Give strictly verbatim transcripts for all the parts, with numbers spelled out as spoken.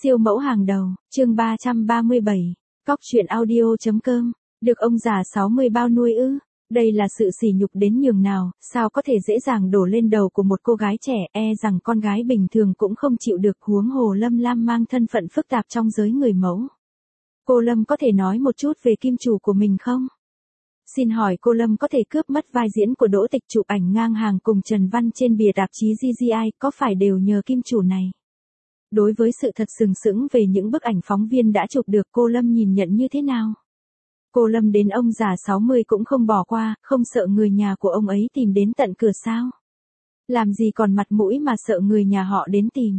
Siêu mẫu hàng đầu, chương ba trăm ba mươi bảy, cóc truyện audio.com, được ông già sáu mươi bao nuôi ư? Đây là sự sỉ nhục đến nhường nào, sao có thể dễ dàng đổ lên đầu của một cô gái trẻ, e rằng con gái bình thường cũng không chịu được, huống hồ Lâm Lam mang thân phận phức tạp trong giới người mẫu. Cô Lâm có thể nói một chút về kim chủ của mình không? Xin hỏi cô Lâm có thể cướp mất vai diễn của Đỗ Tịch chụp ảnh ngang hàng cùng Trần Văn trên bìa tạp chí giê giê i, có phải đều nhờ kim chủ này? Đối với sự thật sừng sững về những bức ảnh phóng viên đã chụp được, cô Lâm nhìn nhận như thế nào? Cô Lâm đến ông già sáu mươi cũng không bỏ qua, không sợ người nhà của ông ấy tìm đến tận cửa sao? Làm gì còn mặt mũi mà sợ người nhà họ đến tìm?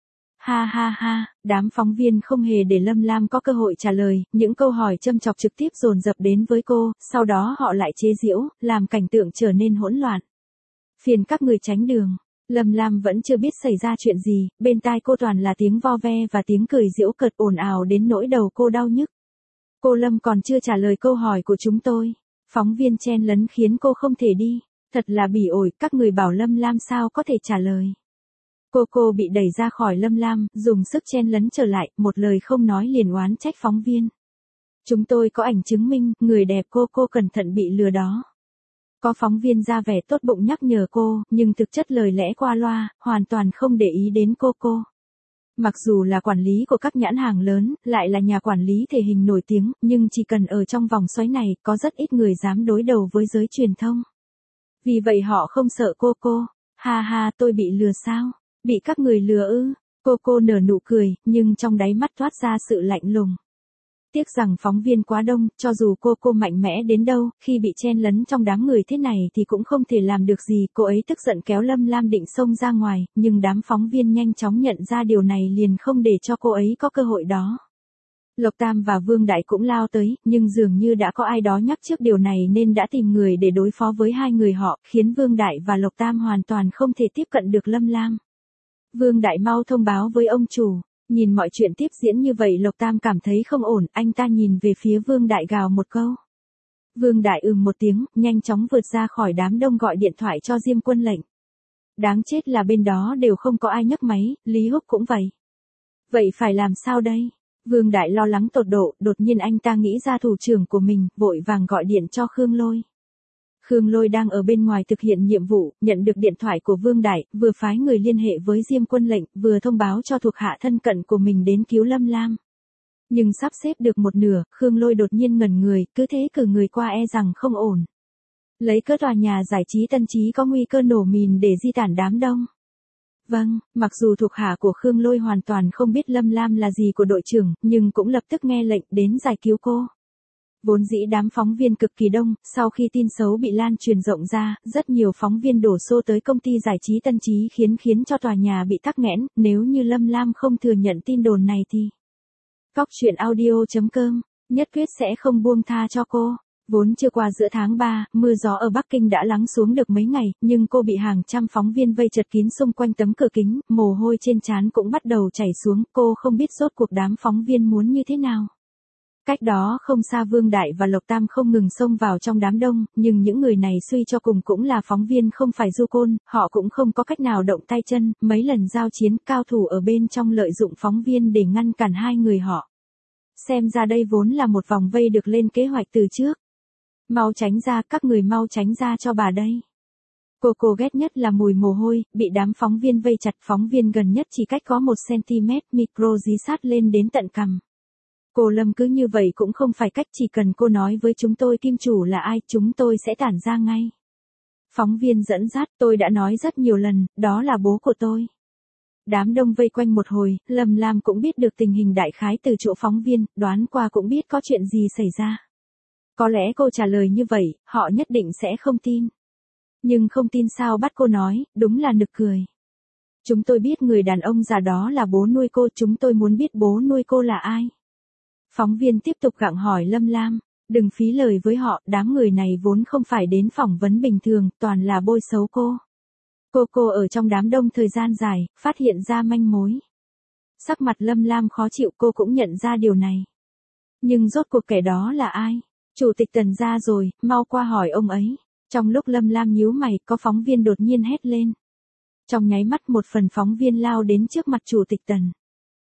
Ha ha ha, đám phóng viên không hề để Lâm Lam có cơ hội trả lời, những câu hỏi châm chọc trực tiếp dồn dập đến với cô, sau đó họ lại chế giễu, làm cảnh tượng trở nên hỗn loạn. Phiền các người tránh đường. Lâm Lam vẫn chưa biết xảy ra chuyện gì, bên tai cô toàn là tiếng vo ve và tiếng cười giễu cợt ồn ào đến nỗi đầu cô đau nhức. Cô Lâm còn chưa trả lời câu hỏi của chúng tôi. Phóng viên chen lấn khiến cô không thể đi. Thật là bỉ ổi, các người bảo Lâm Lam sao có thể trả lời. Cô cô bị đẩy ra khỏi Lâm Lam, dùng sức chen lấn trở lại, một lời không nói liền oán trách phóng viên. Chúng tôi có ảnh chứng minh, người đẹp cô cô cẩn thận bị lừa đó. Có phóng viên ra vẻ tốt bụng nhắc nhở cô, nhưng thực chất lời lẽ qua loa, hoàn toàn không để ý đến cô cô. Mặc dù là quản lý của các nhãn hàng lớn, lại là nhà quản lý thể hình nổi tiếng, nhưng chỉ cần ở trong vòng xoáy này, có rất ít người dám đối đầu với giới truyền thông. Vì vậy họ không sợ cô cô. Ha ha, tôi bị lừa sao? Bị các người lừa ư? Cô cô nở nụ cười, nhưng trong đáy mắt toát ra sự lạnh lùng. Tiếc rằng phóng viên quá đông, cho dù cô cô mạnh mẽ đến đâu, khi bị chen lấn trong đám người thế này thì cũng không thể làm được gì. Cô ấy tức giận kéo Lâm Lam định xông ra ngoài, nhưng đám phóng viên nhanh chóng nhận ra điều này liền không để cho cô ấy có cơ hội đó. Lộc Tam và Vương Đại cũng lao tới, nhưng dường như đã có ai đó nhắc trước điều này nên đã tìm người để đối phó với hai người họ, khiến Vương Đại và Lộc Tam hoàn toàn không thể tiếp cận được Lâm Lam. Vương Đại mau thông báo với ông chủ. Nhìn mọi chuyện tiếp diễn như vậy, Lộc Tam cảm thấy không ổn, anh ta nhìn về phía Vương Đại gào một câu. Vương Đại ừm một tiếng, nhanh chóng vượt ra khỏi đám đông gọi điện thoại cho Diêm Quân lệnh. Đáng chết là bên đó đều không có ai nhấc máy, Lý Húc cũng vậy. Vậy phải làm sao đây? Vương Đại lo lắng tột độ, đột nhiên anh ta nghĩ ra thủ trưởng của mình, vội vàng gọi điện cho Khương Lôi. Khương Lôi đang ở bên ngoài thực hiện nhiệm vụ, nhận được điện thoại của Vương Đại, vừa phái người liên hệ với Diêm Quân lệnh, vừa thông báo cho thuộc hạ thân cận của mình đến cứu Lâm Lam. Nhưng sắp xếp được một nửa, Khương Lôi đột nhiên ngẩn người, cứ thế cử người qua e rằng không ổn. Lấy cớ tòa nhà giải trí Tân Chí có nguy cơ nổ mìn để di tản đám đông. Vâng, mặc dù thuộc hạ của Khương Lôi hoàn toàn không biết Lâm Lam là gì của đội trưởng, nhưng cũng lập tức nghe lệnh đến giải cứu cô. Vốn dĩ đám phóng viên cực kỳ đông, sau khi tin xấu bị lan truyền rộng ra, rất nhiều phóng viên đổ xô tới công ty giải trí Tân Chí khiến khiến cho tòa nhà bị tắc nghẽn, nếu như Lâm Lam không thừa nhận tin đồn này thì cóc truyện audio.com, nhất quyết sẽ không buông tha cho cô. Vốn chưa qua giữa tháng ba, mưa gió ở Bắc Kinh đã lắng xuống được mấy ngày, nhưng cô bị hàng trăm phóng viên vây chật kín xung quanh tấm cửa kính, mồ hôi trên trán cũng bắt đầu chảy xuống, cô không biết rốt cuộc đám phóng viên muốn như thế nào. Cách đó không xa Vương Đại và Lộc Tam không ngừng xông vào trong đám đông, nhưng những người này suy cho cùng cũng là phóng viên không phải du côn, họ cũng không có cách nào động tay chân, mấy lần giao chiến, cao thủ ở bên trong lợi dụng phóng viên để ngăn cản hai người họ. Xem ra đây vốn là một vòng vây được lên kế hoạch từ trước. Mau tránh ra, các người mau tránh ra cho bà đây. Cô cô ghét nhất là mùi mồ hôi, bị đám phóng viên vây chặt, phóng viên gần nhất chỉ cách có một xăng-ti-mét, micro dí sát lên đến tận cằm. Cô Lâm cứ như vậy cũng không phải cách, chỉ cần cô nói với chúng tôi kim chủ là ai, chúng tôi sẽ tản ra ngay. Phóng viên dẫn dắt, tôi đã nói rất nhiều lần, đó là bố của tôi. Đám đông vây quanh một hồi, Lâm Lam cũng biết được tình hình đại khái từ chỗ phóng viên, đoán qua cũng biết có chuyện gì xảy ra. Có lẽ cô trả lời như vậy, họ nhất định sẽ không tin. Nhưng không tin sao bắt cô nói, đúng là nực cười. Chúng tôi biết người đàn ông già đó là bố nuôi cô, chúng tôi muốn biết bố nuôi cô là ai. Phóng viên tiếp tục gặng hỏi Lâm Lam, đừng phí lời với họ, đám người này vốn không phải đến phỏng vấn bình thường, toàn là bôi xấu cô. Cô cô ở trong đám đông thời gian dài, phát hiện ra manh mối. Sắc mặt Lâm Lam khó chịu, cô cũng nhận ra điều này. Nhưng rốt cuộc kẻ đó là ai? Chủ tịch Tần ra rồi, mau qua hỏi ông ấy. Trong lúc Lâm Lam nhíu mày, có phóng viên đột nhiên hét lên. Trong nháy mắt một phần phóng viên lao đến trước mặt chủ tịch Tần.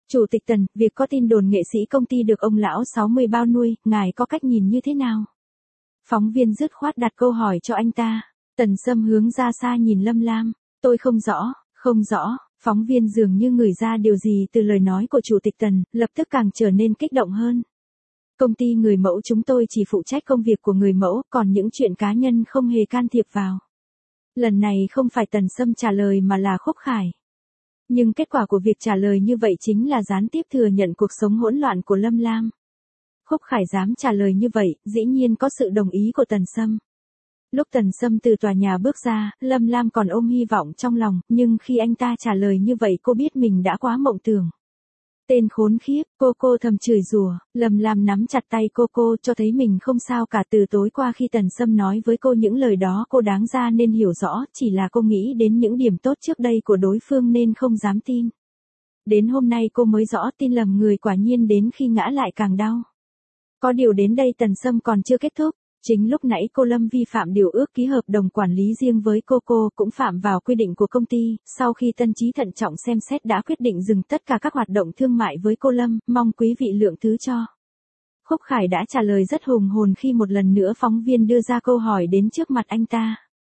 Chủ tịch Tần, việc có tin đồn nghệ sĩ công ty được ông lão sáu mươi bao nuôi, ngài có cách nhìn như thế nào? Phóng viên dứt khoát đặt câu hỏi cho anh ta. Tần Sâm hướng ra xa nhìn Lâm Lam. Tôi không rõ, không rõ. Phóng viên dường như ngửi ra điều gì từ lời nói của Chủ tịch Tần, lập tức càng trở nên kích động hơn. Công ty người mẫu chúng tôi chỉ phụ trách công việc của người mẫu, còn những chuyện cá nhân không hề can thiệp vào. Lần này không phải Tần Sâm trả lời mà là Khúc Khải. Nhưng kết quả của việc trả lời như vậy chính là gián tiếp thừa nhận cuộc sống hỗn loạn của Lâm Lam. Khúc Khải dám trả lời như vậy, dĩ nhiên có sự đồng ý của Tần Sâm. Lúc Tần Sâm từ tòa nhà bước ra, Lâm Lam còn ôm hy vọng trong lòng, nhưng khi anh ta trả lời như vậy cô biết mình đã quá mộng tưởng. Tên khốn khiếp, cô cô thầm chửi rủa. Lâm Lam nắm chặt tay cô cô cho thấy mình không sao cả. Từ tối qua khi Tần Sâm nói với cô những lời đó cô đáng ra nên hiểu rõ, chỉ là cô nghĩ đến những điểm tốt trước đây của đối phương nên không dám tin. Đến hôm nay cô mới rõ tin lầm người quả nhiên đến khi ngã lại càng đau. Có điều đến đây Tần Sâm còn chưa kết thúc. Chính lúc nãy cô Lâm vi phạm điều ước ký hợp đồng quản lý riêng với cô cô cũng phạm vào quy định của công ty, sau khi Tân Chí thận trọng xem xét đã quyết định dừng tất cả các hoạt động thương mại với cô Lâm, mong quý vị lượng thứ cho. Khúc Khải đã trả lời rất hùng hồn khi một lần nữa phóng viên đưa ra câu hỏi đến trước mặt anh ta.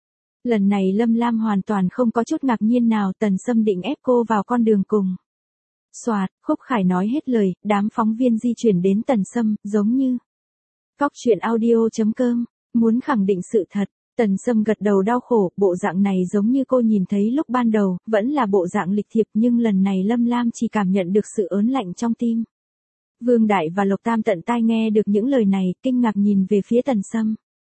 Lần này Lâm Lam hoàn toàn không có chút ngạc nhiên nào. Tần Sâm định ép cô vào con đường cùng. Soạt, Khúc Khải nói hết lời, đám phóng viên di chuyển đến Tần Sâm, giống như Cóc truyện audio chấm com, muốn khẳng định sự thật. Tần Sâm gật đầu đau khổ, bộ dạng này giống như cô nhìn thấy lúc ban đầu, vẫn là bộ dạng lịch thiệp nhưng lần này Lâm Lam chỉ cảm nhận được sự ớn lạnh trong tim. Vương Đại và Lộc Tam tận tai nghe được những lời này, kinh ngạc nhìn về phía Tần Sâm.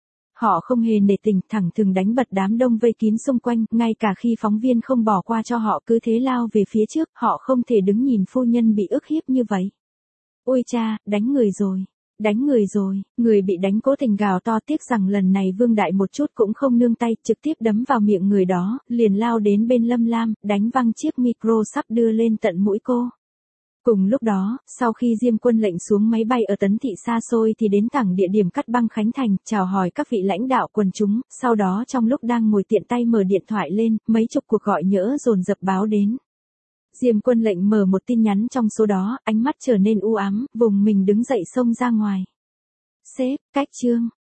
Họ không hề nể tình, thẳng thừng đánh bật đám đông vây kín xung quanh, ngay cả khi phóng viên không bỏ qua cho họ cứ thế lao về phía trước, họ không thể đứng nhìn phu nhân bị ức hiếp như vậy. Ôi cha, đánh người rồi. Đánh người rồi, người bị đánh cố tình gào to, tiếc rằng lần này Vương Đại một chút cũng không nương tay, trực tiếp đấm vào miệng người đó, liền lao đến bên Lâm Lam, đánh văng chiếc micro sắp đưa lên tận mũi cô. Cùng lúc đó, sau khi Diêm Quân lệnh xuống máy bay ở Tấn Thị xa xôi thì đến thẳng địa điểm cắt băng Khánh Thành, chào hỏi các vị lãnh đạo quần chúng, sau đó trong lúc đang ngồi tiện tay mở điện thoại lên, mấy chục cuộc gọi nhỡ dồn dập báo đến. Diêm Quân lệnh mở một tin nhắn trong số đó, ánh mắt trở nên u ám, vùng mình đứng dậy xông ra ngoài. Sếp, cách trương,